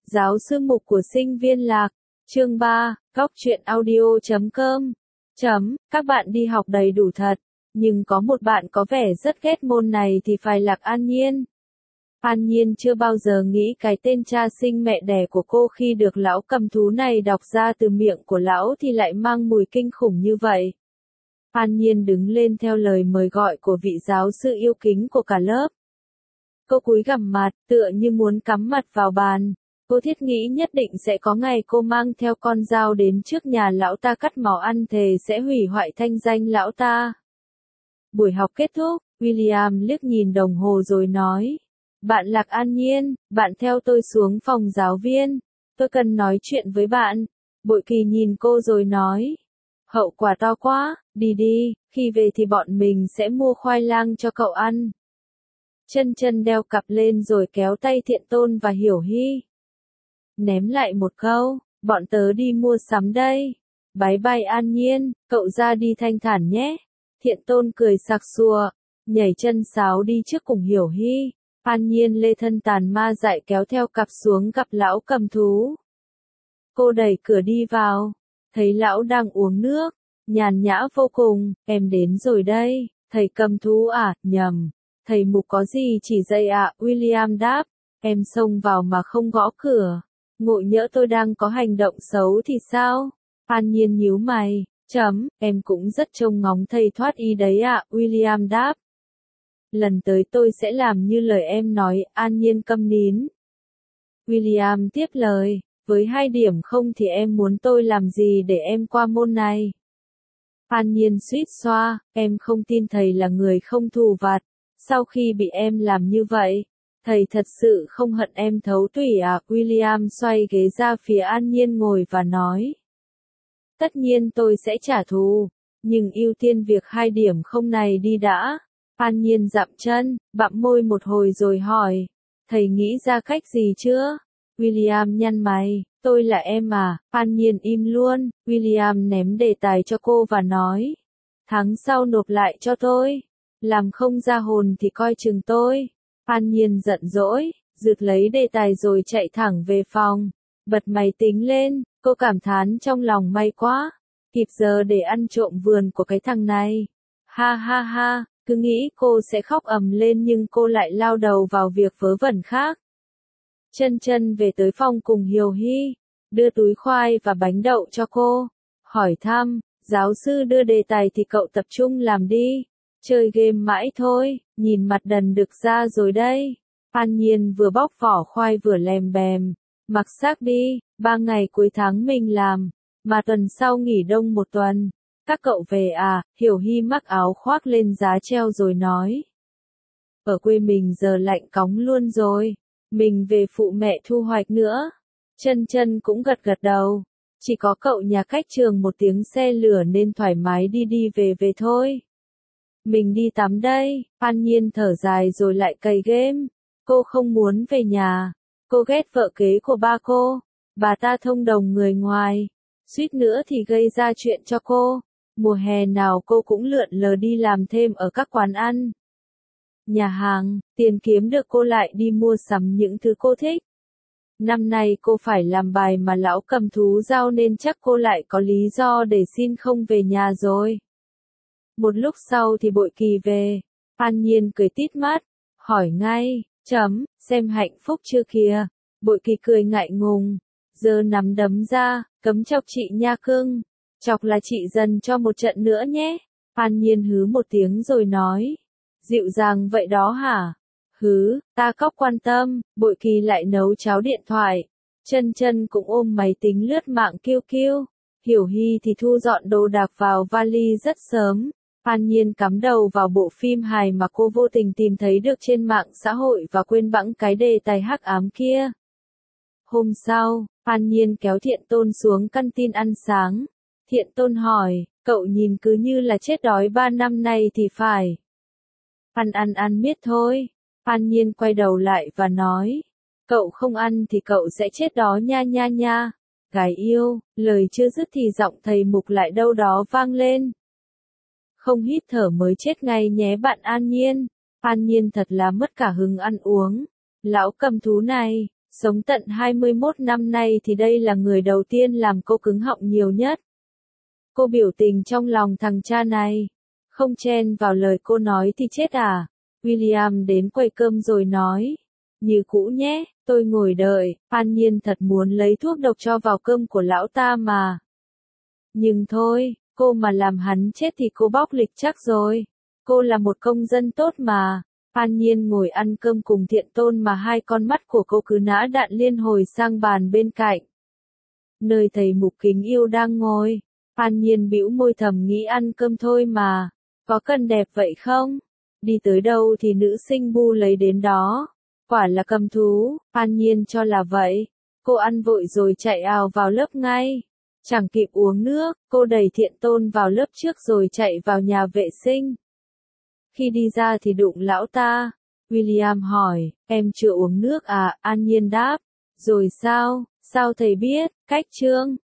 Giáo sư mục của sinh viên lạc. Chương 3, góc truyện audio.com. Các bạn đi học đầy đủ thật, nhưng có một bạn có vẻ rất ghét môn này thì phải Lạc An Nhiên. An Nhiên chưa bao giờ nghĩ cái tên cha sinh mẹ đẻ của cô khi được lão cầm thú này đọc ra từ miệng của lão thì lại mang mùi kinh khủng như vậy. An Nhiên đứng lên theo lời mời gọi của vị giáo sư yêu kính của cả lớp. Cô cúi gằm mặt, tựa như muốn cắm mặt vào bàn. Cô thiết nghĩ nhất định sẽ có ngày cô mang theo con dao đến trước nhà lão ta cắt máu ăn thề sẽ hủy hoại thanh danh lão ta. Buổi học kết thúc, William liếc nhìn đồng hồ rồi nói. Bạn Lạc An Nhiên, bạn theo tôi xuống phòng giáo viên. Tôi cần nói chuyện với bạn. Bội Kỳ nhìn cô rồi nói. Hậu quả to quá, đi đi, khi về thì bọn mình sẽ mua khoai lang cho cậu ăn. Chân chân đeo cặp lên rồi kéo tay Thiện Tôn và Hiểu Hy. Ném lại một câu, bọn tớ đi mua sắm đây. Bái bai An Nhiên, cậu ra đi thanh thản nhé. Thiện Tôn cười sặc sụa, nhảy chân sáo đi trước cùng Hiểu Hy. An Nhiên lê thân tàn ma dại kéo theo cặp xuống gặp lão cầm thú. Cô đẩy cửa đi vào, thấy lão đang uống nước, nhàn nhã vô cùng. Em đến rồi đây, thầy cầm thú à, nhầm. Thầy mục có gì chỉ dạy ạ, William đáp. Em xông vào mà không gõ cửa. Ngộ nhỡ tôi đang có hành động xấu thì sao? An Nhiên nhíu mày. Em cũng rất trông ngóng thầy thoát y đấy ạ, William đáp. Lần tới tôi sẽ làm như lời em nói, An Nhiên câm nín. William tiếp lời, với 2 điểm không thì em muốn tôi làm gì để em qua môn này? An Nhiên suýt xoa, em không tin thầy là người không thù vặt. Sau khi bị em làm như vậy, thầy thật sự không hận em thấu tủy à? William xoay ghế ra phía An Nhiên ngồi và nói. Tất nhiên tôi sẽ trả thù, nhưng ưu tiên việc 2 điểm không này đi đã. An Nhiên dậm chân, bặm môi một hồi rồi hỏi. Thầy nghĩ ra cách gì chưa? William nhăn mày, tôi là em à? An Nhiên im luôn. William ném đề tài cho cô và nói. Tháng sau nộp lại cho tôi. Làm không ra hồn thì coi chừng tôi. An Nhiên giận dỗi, rượt lấy đề tài rồi chạy thẳng về phòng. Bật máy tính lên, cô cảm thán trong lòng may quá. Kịp giờ để ăn trộm vườn của cái thằng này. Ha ha ha, cứ nghĩ cô sẽ khóc ầm lên nhưng cô lại lao đầu vào việc vớ vẩn khác. Chân chân về tới phòng cùng Hiểu Hy, đưa túi khoai và bánh đậu cho cô. Hỏi thăm, giáo sư đưa đề tài thì cậu tập trung làm đi. Chơi game mãi thôi, nhìn mặt đần đực ra rồi đây. An Nhiên vừa bóc vỏ khoai vừa lèm bèm. Mặc xác đi, 3 ngày cuối tháng mình làm, mà tuần sau nghỉ đông 1 tuần. Các cậu về à? Hiểu Hy mắc áo khoác lên giá treo rồi nói. Ở quê mình giờ lạnh cóng luôn rồi, mình về phụ mẹ thu hoạch nữa. Chân chân cũng gật gật đầu. Chỉ có cậu nhà cách trường 1 tiếng xe lửa nên thoải mái đi đi về về thôi. Mình đi tắm đây. An Nhiên thở dài rồi lại cày game. Cô không muốn về nhà. Cô ghét vợ kế của ba cô. Bà ta thông đồng người ngoài. Suýt nữa thì gây ra chuyện cho cô. Mùa hè nào cô cũng lượn lờ đi làm thêm ở các quán ăn, nhà hàng, tiền kiếm được cô lại đi mua sắm những thứ cô thích. Năm nay cô phải làm bài mà lão cầm thú giao nên chắc cô lại có lý do để xin không về nhà rồi. Một lúc sau thì Bội Kỳ về. An Nhiên cười tít mắt, hỏi ngay, xem hạnh phúc chưa kìa. Bội Kỳ cười ngại ngùng, giơ nắm đấm ra, cấm chọc chị nha cưng. Chọc là chị dần cho một trận nữa nhé. An Nhiên hứ một tiếng rồi nói. Dịu dàng vậy đó hả? Hứ, ta cóc quan tâm. Bội Kỳ lại nấu cháo điện thoại. Chân chân cũng ôm máy tính lướt mạng kiêu kiêu. Hiểu Hy thì thu dọn đồ đạc vào vali rất sớm. An Nhiên cắm đầu vào bộ phim hài mà cô vô tình tìm thấy được trên mạng xã hội và quên bẵng cái đề tài hắc ám kia. Hôm sau, An Nhiên kéo Thiện Tôn xuống căn tin ăn sáng. Thiện Tôn hỏi, cậu nhìn cứ như là chết đói 3 năm nay thì phải. Ăn miết thôi. An Nhiên quay đầu lại và nói, cậu không ăn thì cậu sẽ chết đó nha nha nha. Gái yêu, lời chưa dứt thì giọng thầy mục lại đâu đó vang lên. Không hít thở mới chết ngay nhé bạn An Nhiên. An Nhiên thật là mất cả hứng ăn uống. Lão cầm thú này, Sống tận 21 năm nay thì đây là người đầu tiên làm cô cứng họng nhiều nhất. Cô biểu tình trong lòng thằng cha này. Không chen vào lời cô nói thì chết à? William đến quầy cơm rồi nói. Như cũ nhé, tôi ngồi đợi, An Nhiên thật muốn lấy thuốc độc cho vào cơm của lão ta mà. Nhưng thôi, cô mà làm hắn chết thì cô bóc lịch chắc rồi. Cô là một công dân tốt mà. An Nhiên ngồi ăn cơm cùng Thiện Tôn mà hai con mắt của cô cứ nã đạn liên hồi sang bàn bên cạnh. Nơi thầy Mục Kính Yêu đang ngồi. An Nhiên bĩu môi thầm nghĩ ăn cơm thôi mà. Có cần đẹp vậy không? Đi tới đâu thì nữ sinh bu lấy đến đó. Quả là cầm thú, An Nhiên cho là vậy. Cô ăn vội rồi chạy ào vào lớp ngay. Chẳng kịp uống nước, cô đẩy Thiện Tôn vào lớp trước rồi chạy vào nhà vệ sinh. Khi đi ra thì đụng lão ta. William hỏi, em chưa uống nước à? An Nhiên đáp. Rồi sao? Sao thầy biết? Cách chương.